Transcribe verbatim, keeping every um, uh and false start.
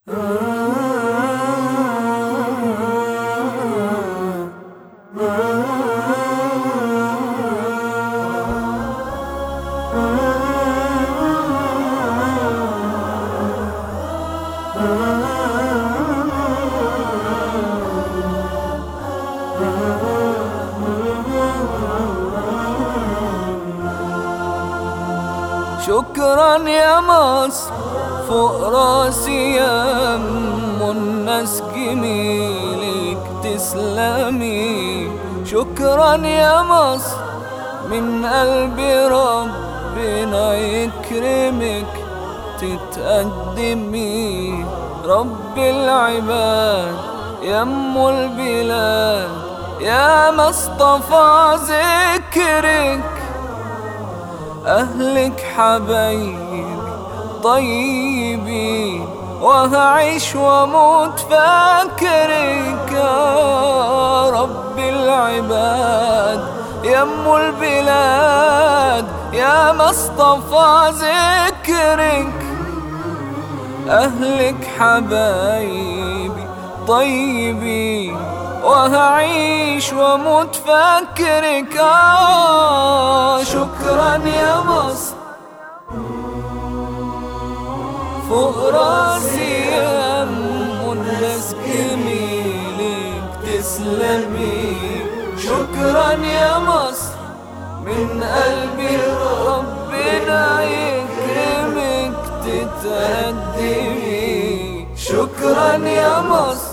شكرا يا مصر فوق راسي يا ام الناس جميلك تسلمي. شكرا يا مصر من قلبي ربنا يكرمك تتقدمي. رب العباد يا ام البلاد يا مصطفى ذكرك. أهلك حبايبي طيبين وهعيش واموت فاكرك. يا رب العباد يا ام البلاد يا مصطفى ذكرك. أهلك حبايبي طيبين وهعيش واموت فاكرك. آه شكرا يا مصر فوق راسي يا ام الناس جميلك تسلمي. شكرا يا مصر من قلبي ربنا يكرمك تتقدمي. شكرا يا مصر